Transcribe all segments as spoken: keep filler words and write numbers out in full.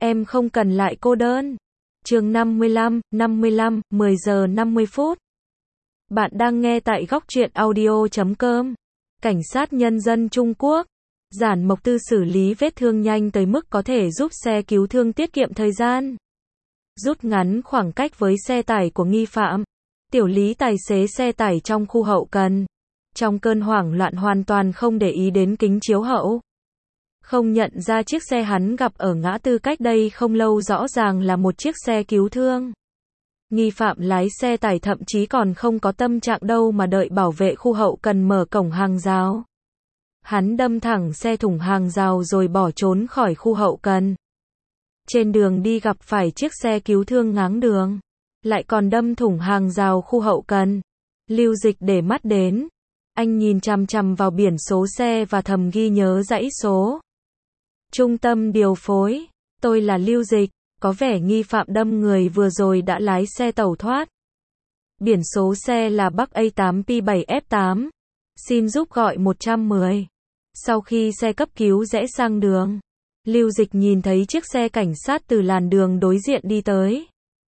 Em không cần lại cô đơn. Chương năm mươi lăm, năm mươi lăm, mười giờ năm mươi phút. Bạn đang nghe tại góc truyện audio chấm com. Cảnh sát nhân dân Trung Quốc. Giản Mộc Tư xử lý vết thương nhanh tới mức có thể giúp xe cứu thương tiết kiệm thời gian, rút ngắn khoảng cách với xe tải của nghi phạm. Tiểu Lý tài xế xe tải trong khu hậu cần, trong cơn hoảng loạn hoàn toàn không để ý đến kính chiếu hậu. Không nhận ra chiếc xe hắn gặp ở ngã tư cách đây không lâu rõ ràng là một chiếc xe cứu thương. Nghi phạm lái xe tải thậm chí còn không có tâm trạng đâu mà đợi bảo vệ khu hậu cần mở cổng hàng rào. Hắn đâm thẳng xe thủng hàng rào rồi bỏ trốn khỏi khu hậu cần. Trên đường đi gặp phải chiếc xe cứu thương ngáng đường, lại còn đâm thủng hàng rào khu hậu cần. Lưu Dịch để mắt đến, anh nhìn chằm chằm vào biển số xe và thầm ghi nhớ dãy số. Trung tâm điều phối, tôi là Lưu Dịch, có vẻ nghi phạm đâm người vừa rồi đã lái xe tẩu thoát. Biển số xe là Bắc A tám P bảy F tám. Xin giúp gọi một một không. Sau khi xe cấp cứu rẽ sang đường, Lưu Dịch nhìn thấy chiếc xe cảnh sát từ làn đường đối diện đi tới.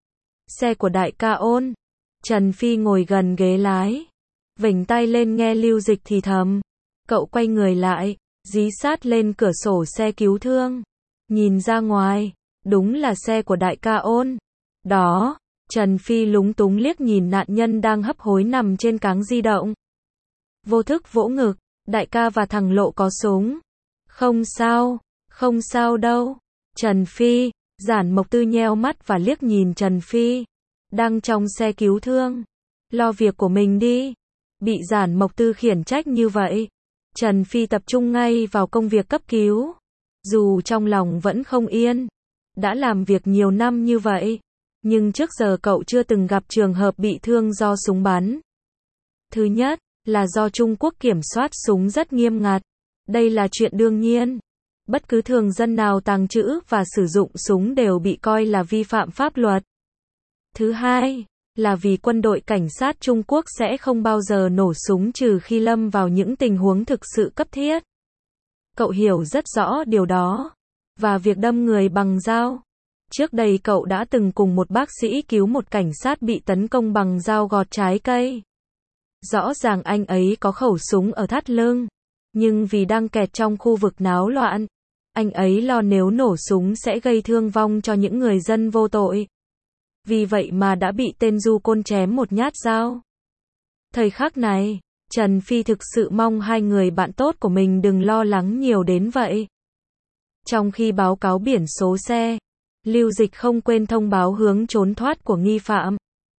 Xe của đại ca Ôn. Trần Phi ngồi gần ghế lái, vểnh tai lên nghe Lưu Dịch thì thầm. Cậu quay người lại, dí sát lên cửa sổ xe cứu thương, nhìn ra ngoài, đúng là xe của đại ca Ôn. Đó, Trần Phi lúng túng liếc nhìn nạn nhân đang hấp hối nằm trên cáng di động. Vô thức vỗ ngực, đại ca và thằng Lộ có súng. Không sao, không sao đâu. Trần Phi, Giản Mộc Tư nheo mắt và liếc nhìn Trần Phi, đang trong xe cứu thương. Lo việc của mình đi. Bị Giản Mộc Tư khiển trách như vậy, Trần Phi tập trung ngay vào công việc cấp cứu. Dù trong lòng vẫn không yên, đã làm việc nhiều năm như vậy, nhưng trước giờ cậu chưa từng gặp trường hợp bị thương do súng bắn. Thứ nhất, là do Trung Quốc kiểm soát súng rất nghiêm ngặt. Đây là chuyện đương nhiên. Bất cứ thường dân nào tàng trữ và sử dụng súng đều bị coi là vi phạm pháp luật. Thứ hai, là vì quân đội cảnh sát Trung Quốc sẽ không bao giờ nổ súng trừ khi lâm vào những tình huống thực sự cấp thiết. Cậu hiểu rất rõ điều đó. Và việc đâm người bằng dao. Trước đây cậu đã từng cùng một bác sĩ cứu một cảnh sát bị tấn công bằng dao gọt trái cây. Rõ ràng anh ấy có khẩu súng ở thắt lưng, nhưng vì đang kẹt trong khu vực náo loạn, anh ấy lo nếu nổ súng sẽ gây thương vong cho những người dân vô tội. Vì vậy mà đã bị tên du côn chém một nhát dao. Thời khắc này, Trần Phi thực sự mong hai người bạn tốt của mình đừng lo lắng nhiều đến vậy. Trong khi báo cáo biển số xe, Lưu Dịch không quên thông báo hướng trốn thoát của nghi phạm.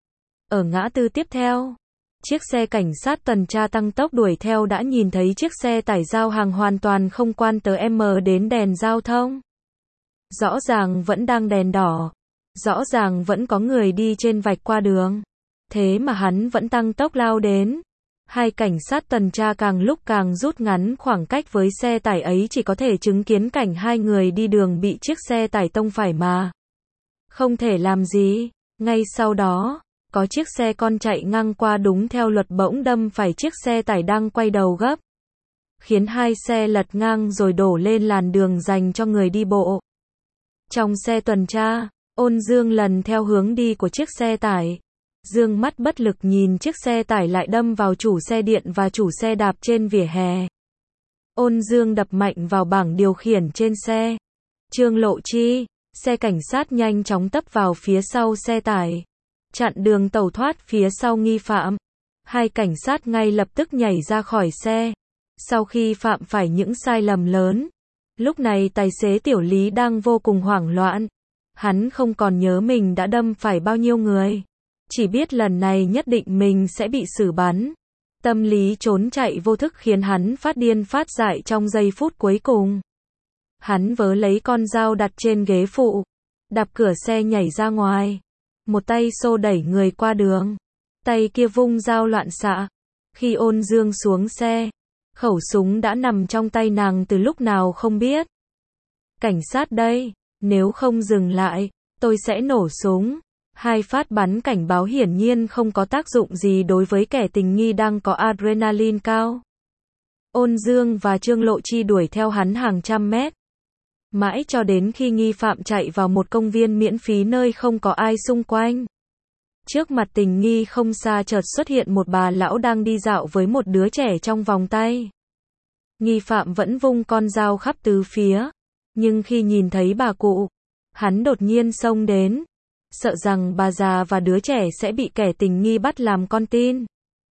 Ở ngã tư tiếp theo, chiếc xe cảnh sát tuần tra tăng tốc đuổi theo đã nhìn thấy chiếc xe tải giao hàng hoàn toàn không quan tới M đến đèn giao thông. Rõ ràng vẫn đang đèn đỏ. Rõ ràng vẫn có người đi trên vạch qua đường. Thế mà hắn vẫn tăng tốc lao đến. Hai cảnh sát tuần tra càng lúc càng rút ngắn khoảng cách với xe tải ấy, chỉ có thể chứng kiến cảnh hai người đi đường bị chiếc xe tải tông phải mà không thể làm gì. Ngay sau đó, có chiếc xe con chạy ngang qua đúng theo luật bỗng đâm phải chiếc xe tải đang quay đầu gấp, khiến hai xe lật ngang rồi đổ lên làn đường dành cho người đi bộ. Trong xe tuần tra, Ôn Dương lần theo hướng đi của chiếc xe tải, dương mắt bất lực nhìn chiếc xe tải lại đâm vào chủ xe điện và chủ xe đạp trên vỉa hè. Ôn Dương đập mạnh vào bảng điều khiển trên xe. Trương Lộ Chi, xe cảnh sát nhanh chóng tấp vào phía sau xe tải, chặn đường tẩu thoát phía sau nghi phạm. Hai cảnh sát ngay lập tức nhảy ra khỏi xe. Sau khi phạm phải những sai lầm lớn, lúc này tài xế Tiểu Lý đang vô cùng hoảng loạn. Hắn không còn nhớ mình đã đâm phải bao nhiêu người, chỉ biết lần này nhất định mình sẽ bị xử bắn. Tâm lý trốn chạy vô thức khiến hắn phát điên phát dại trong giây phút cuối cùng. Hắn vớ lấy con dao đặt trên ghế phụ, đạp cửa xe nhảy ra ngoài. Một tay xô đẩy người qua đường, tay kia vung dao loạn xạ. Khi Ôn Dương xuống xe, khẩu súng đã nằm trong tay nàng từ lúc nào không biết. Cảnh sát đây, nếu không dừng lại, tôi sẽ nổ súng. Hai phát bắn cảnh báo hiển nhiên không có tác dụng gì đối với kẻ tình nghi đang có adrenaline cao. Ôn Dương và Trương Lộ Chi đuổi theo hắn hàng trăm mét. Mãi cho đến khi nghi phạm chạy vào một công viên miễn phí nơi không có ai xung quanh. Trước mặt tình nghi không xa chợt xuất hiện một bà lão đang đi dạo với một đứa trẻ trong vòng tay. Nghi phạm vẫn vung con dao khắp tứ phía, nhưng khi nhìn thấy bà cụ, hắn đột nhiên xông đến, sợ rằng bà già và đứa trẻ sẽ bị kẻ tình nghi bắt làm con tin.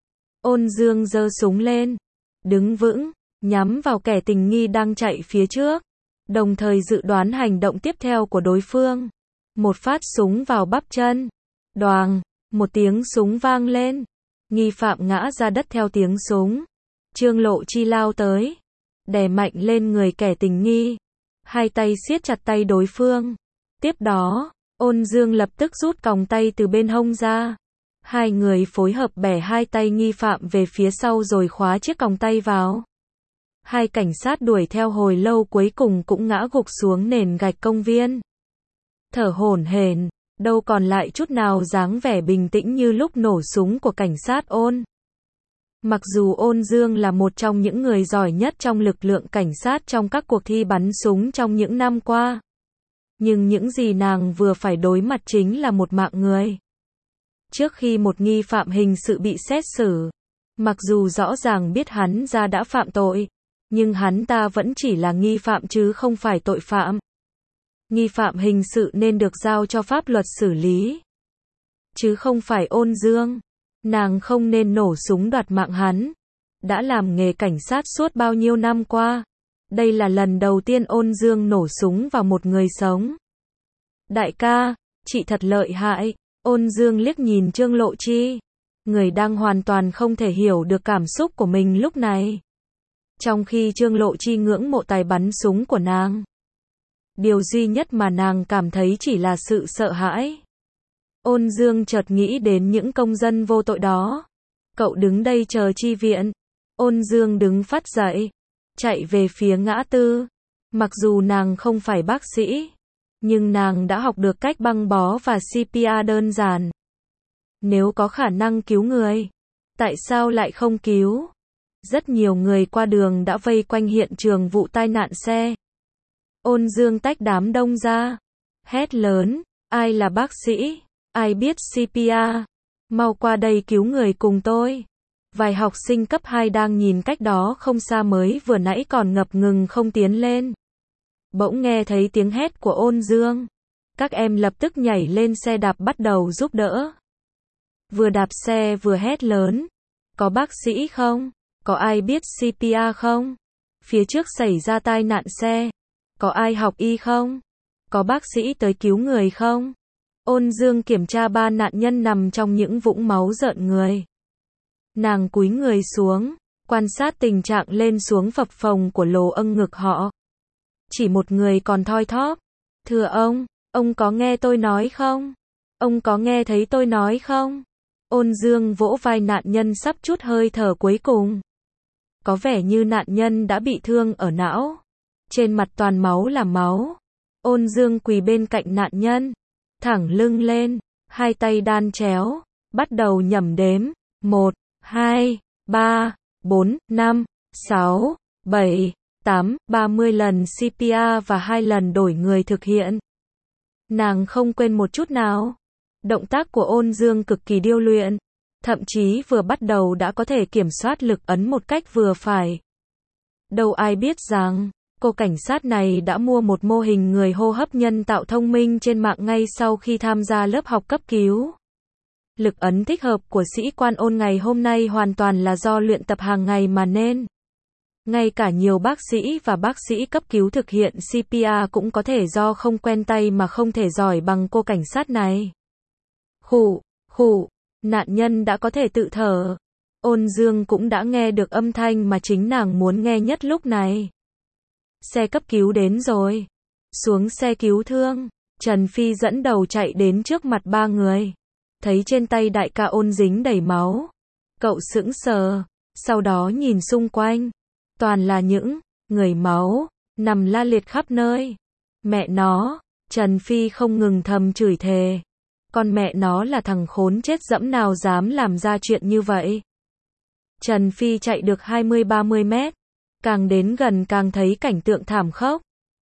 Ôn Dương giơ súng lên, đứng vững, nhắm vào kẻ tình nghi đang chạy phía trước, đồng thời dự đoán hành động tiếp theo của đối phương. Một phát súng vào bắp chân. Đoàng, một tiếng súng vang lên. Nghi phạm ngã ra đất theo tiếng súng. Trương Lộ Chi lao tới, đè mạnh lên người kẻ tình nghi. Hai tay siết chặt tay đối phương. Tiếp đó, Ôn Dương lập tức rút còng tay từ bên hông ra. Hai người phối hợp bẻ hai tay nghi phạm về phía sau rồi khóa chiếc còng tay vào. Hai cảnh sát đuổi theo hồi lâu cuối cùng cũng ngã gục xuống nền gạch công viên. Thở hổn hển, đâu còn lại chút nào dáng vẻ bình tĩnh như lúc nổ súng của cảnh sát Ôn. Mặc dù Ôn Dương là một trong những người giỏi nhất trong lực lượng cảnh sát trong các cuộc thi bắn súng trong những năm qua, nhưng những gì nàng vừa phải đối mặt chính là một mạng người. Trước khi một nghi phạm hình sự bị xét xử, mặc dù rõ ràng biết hắn ra đã phạm tội, nhưng hắn ta vẫn chỉ là nghi phạm chứ không phải tội phạm. Nghi phạm hình sự nên được giao cho pháp luật xử lý, chứ không phải Ôn Dương. Nàng không nên nổ súng đoạt mạng hắn. Đã làm nghề cảnh sát suốt bao nhiêu năm qua, đây là lần đầu tiên Ôn Dương nổ súng vào một người sống. Đại ca, chị thật lợi hại. Ôn Dương liếc nhìn Trương Lộ Chi, người đang hoàn toàn không thể hiểu được cảm xúc của mình lúc này. Trong khi Trương Lộ Chi ngưỡng mộ tài bắn súng của nàng, điều duy nhất mà nàng cảm thấy chỉ là sự sợ hãi. Ôn Dương chợt nghĩ đến những công dân vô tội đó. Cậu đứng đây chờ chi viện. Ôn Dương đứng phắt dậy, chạy về phía ngã tư. Mặc dù nàng không phải bác sĩ, nhưng nàng đã học được cách băng bó và xê pê rờ đơn giản. Nếu có khả năng cứu người, tại sao lại không cứu? Rất nhiều người qua đường đã vây quanh hiện trường vụ tai nạn xe. Ôn Dương tách đám đông ra, hét lớn, ai là bác sĩ? Ai biết xê pê rờ? Mau qua đây cứu người cùng tôi. Vài học sinh cấp hai đang nhìn cách đó không xa mới vừa nãy còn ngập ngừng không tiến lên. Bỗng nghe thấy tiếng hét của Ôn Dương. Các em lập tức nhảy lên xe đạp bắt đầu giúp đỡ. Vừa đạp xe vừa hét lớn. Có bác sĩ không? Có ai biết xê pê rờ không? Phía trước xảy ra tai nạn xe. Có ai học y không? Có bác sĩ tới cứu người không? Ôn Dương kiểm tra ba nạn nhân nằm trong những vũng máu rợn người. Nàng cúi người xuống, quan sát tình trạng lên xuống phập phồng của lồ âng ngực họ. Chỉ một người còn thoi thóp. Thưa ông, ông có nghe tôi nói không? Ông có nghe thấy tôi nói không? Ôn Dương vỗ vai nạn nhân sắp chút hơi thở cuối cùng. Có vẻ như nạn nhân đã bị thương ở não. Trên mặt toàn máu là máu. Ôn Dương quỳ bên cạnh nạn nhân, thẳng lưng lên, hai tay đan chéo, bắt đầu nhẩm đếm. một, hai, ba, bốn, năm, sáu, bảy, tám, ba mươi lần xê pê rờ và hai lần đổi người thực hiện. Nàng không quên một chút nào. Động tác của Ôn Dương cực kỳ điêu luyện, thậm chí vừa bắt đầu đã có thể kiểm soát lực ấn một cách vừa phải. Đâu ai biết rằng, cô cảnh sát này đã mua một mô hình người hô hấp nhân tạo thông minh trên mạng ngay sau khi tham gia lớp học cấp cứu. Lực ấn thích hợp của sĩ quan Ôn ngày hôm nay hoàn toàn là do luyện tập hàng ngày mà nên. Ngay cả nhiều bác sĩ và bác sĩ cấp cứu thực hiện xê pê rờ cũng có thể do không quen tay mà không thể giỏi bằng cô cảnh sát này. Khụ, khụ, nạn nhân đã có thể tự thở. Ôn Dương cũng đã nghe được âm thanh mà chính nàng muốn nghe nhất lúc này. Xe cấp cứu đến rồi. Xuống xe cứu thương. Trần Phi dẫn đầu chạy đến trước mặt ba người. Thấy trên tay đại ca Ôn dính đầy máu. Cậu sững sờ. Sau đó nhìn xung quanh. Toàn là những người máu nằm la liệt khắp nơi. Mẹ nó. Trần Phi không ngừng thầm chửi thề. Con mẹ nó là thằng khốn chết dẫm nào dám làm ra chuyện như vậy. Trần Phi chạy được hai mươi ba mươi mét. Càng đến gần càng thấy cảnh tượng thảm khốc.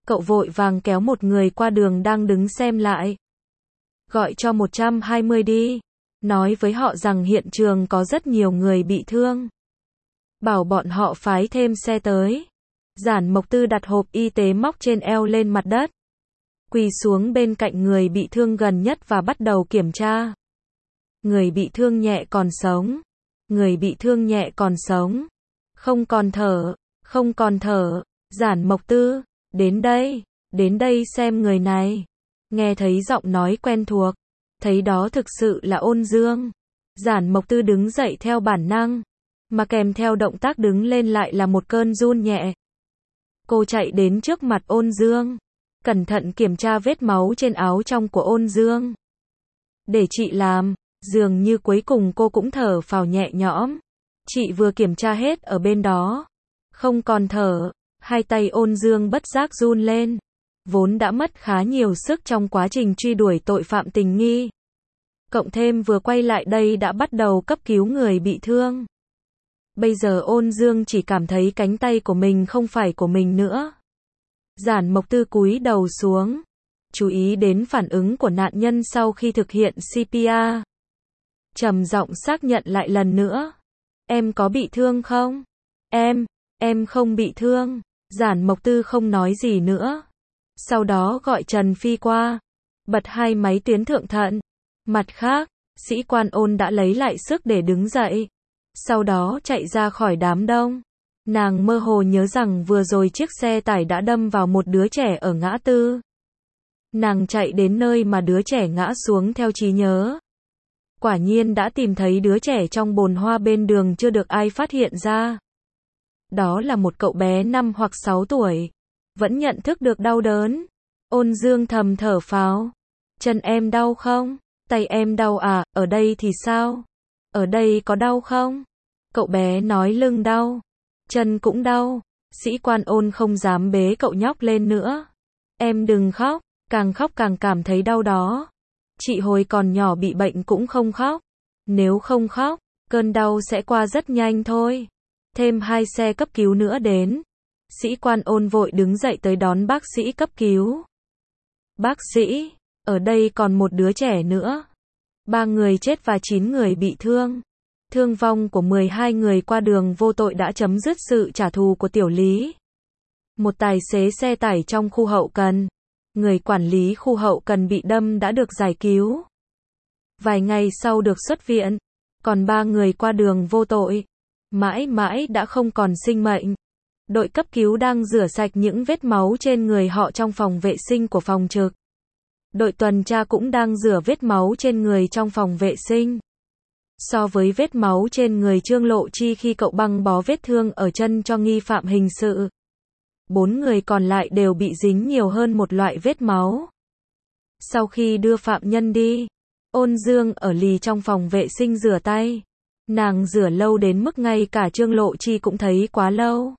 Cậu vội vàng kéo một người qua đường đang đứng xem lại. Gọi cho một trăm hai mươi đi. Nói với họ rằng hiện trường có rất nhiều người bị thương. Bảo bọn họ phái thêm xe tới. Giản Mộc Tư đặt hộp y tế móc trên eo lên mặt đất. Quỳ xuống bên cạnh người bị thương gần nhất và bắt đầu kiểm tra. Người bị thương nhẹ còn sống. Người bị thương nhẹ còn sống. Không còn thở. Không còn thở. Giản Mộc Tư, đến đây, đến đây xem người này. Nghe thấy giọng nói quen thuộc. Thấy đó thực sự là Ôn Dương. Giản Mộc Tư đứng dậy theo bản năng. Mà kèm theo động tác đứng lên lại là một cơn run nhẹ. Cô chạy đến trước mặt Ôn Dương. Cẩn thận kiểm tra vết máu trên áo trong của Ôn Dương. Để chị làm. Dường như cuối cùng cô cũng thở phào nhẹ nhõm. Chị vừa kiểm tra hết ở bên đó. Không còn thở. Hai tay Ôn Dương bất giác run lên. Vốn đã mất khá nhiều sức trong quá trình truy đuổi tội phạm tình nghi. Cộng thêm vừa quay lại đây đã bắt đầu cấp cứu người bị thương. Bây giờ Ôn Dương chỉ cảm thấy cánh tay của mình không phải của mình nữa. Giản Mộc Tư cúi đầu xuống. Chú ý đến phản ứng của nạn nhân sau khi thực hiện xê pê rờ. Trầm giọng xác nhận lại lần nữa. Em có bị thương không? Em, em không bị thương. Giản Mộc Tư không nói gì nữa. Sau đó gọi Trần Phi qua. Bật hai máy tuyến thượng thận. Mặt khác, sĩ quan Ôn đã lấy lại sức để đứng dậy. Sau đó chạy ra khỏi đám đông. Nàng mơ hồ nhớ rằng vừa rồi chiếc xe tải đã đâm vào một đứa trẻ ở ngã tư. Nàng chạy đến nơi mà đứa trẻ ngã xuống theo trí nhớ. Quả nhiên đã tìm thấy đứa trẻ trong bồn hoa bên đường chưa được ai phát hiện ra. Đó là một cậu bé năm hoặc sáu tuổi. Vẫn nhận thức được đau đớn. Ôn Dương thầm thở phào. Chân em đau không? Tay em đau à? Ở đây thì sao? Ở đây có đau không? Cậu bé nói lưng đau. Chân cũng đau. Sĩ quan Ôn không dám bế cậu nhóc lên nữa. Em đừng khóc. Càng khóc càng cảm thấy đau đó. Chị hồi còn nhỏ bị bệnh cũng không khóc. Nếu không khóc, cơn đau sẽ qua rất nhanh thôi. Thêm hai xe cấp cứu nữa đến. Sĩ quan Ôn vội đứng dậy tới đón bác sĩ cấp cứu. Bác sĩ, ở đây còn một đứa trẻ nữa. Ba người chết và chín người bị thương. Thương vong của mười hai người qua đường vô tội đã chấm dứt sự trả thù của Tiểu Lý. Một tài xế xe tải trong khu hậu cần. Người quản lý khu hậu cần bị đâm đã được giải cứu. Vài ngày sau được xuất viện. Còn ba người qua đường vô tội. Mãi mãi đã không còn sinh mệnh. Đội cấp cứu đang rửa sạch những vết máu trên người họ trong phòng vệ sinh của phòng trực. Đội tuần tra cũng đang rửa vết máu trên người trong phòng vệ sinh. So với vết máu trên người Trương Lộ Chi khi cậu băng bó vết thương ở chân cho nghi phạm hình sự. Bốn người còn lại đều bị dính nhiều hơn một loại vết máu. Sau khi đưa phạm nhân đi, Ôn Dương ở lì trong phòng vệ sinh rửa tay. Nàng rửa lâu đến mức ngay cả Trương Lộ Chi cũng thấy quá lâu.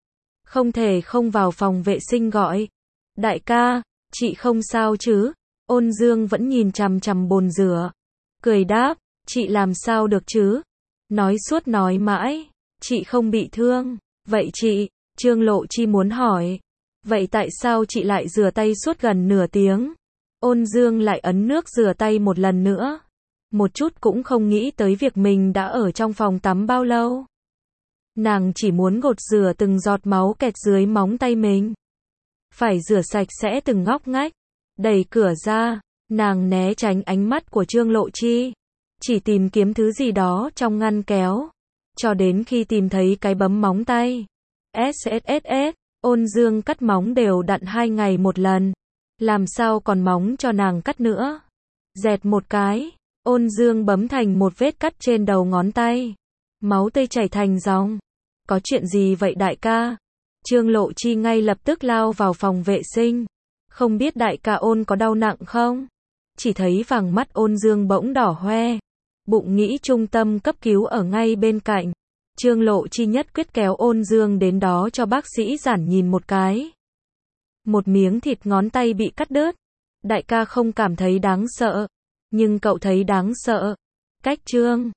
Không thể không vào phòng vệ sinh gọi. Đại ca, chị không sao chứ? Ôn Dương vẫn nhìn chằm chằm bồn rửa. Cười đáp, chị làm sao được chứ? Nói suốt nói mãi, chị không bị thương. Vậy chị, Trương Lộ Chi muốn hỏi. Vậy tại sao chị lại rửa tay suốt gần nửa tiếng? Ôn Dương lại ấn nước rửa tay một lần nữa. Một chút cũng không nghĩ tới việc mình đã ở trong phòng tắm bao lâu. Nàng chỉ muốn gột rửa từng giọt máu kẹt dưới móng tay mình. Phải rửa sạch sẽ từng ngóc ngách. Đẩy cửa ra, nàng né tránh ánh mắt của Trương Lộ Chi. Chỉ tìm kiếm thứ gì đó trong ngăn kéo. Cho đến khi tìm thấy cái bấm móng tay. ét ét ét ét, Ôn Dương cắt móng đều đặn hai ngày một lần. Làm sao còn móng cho nàng cắt nữa. Dẹt một cái, Ôn Dương bấm thành một vết cắt trên đầu ngón tay. Máu tươi chảy thành dòng. Có chuyện gì vậy đại ca? Trương Lộ Chi ngay lập tức lao vào phòng vệ sinh. Không biết đại ca Ôn có đau nặng không? Chỉ thấy vàng mắt Ôn Dương bỗng đỏ hoe. Bụng nghĩ trung tâm cấp cứu ở ngay bên cạnh. Trương Lộ Chi nhất quyết kéo Ôn Dương đến đó cho bác sĩ Giản nhìn một cái. Một miếng thịt ngón tay bị cắt đứt. Đại ca không cảm thấy đáng sợ. Nhưng cậu thấy đáng sợ. Cách Trương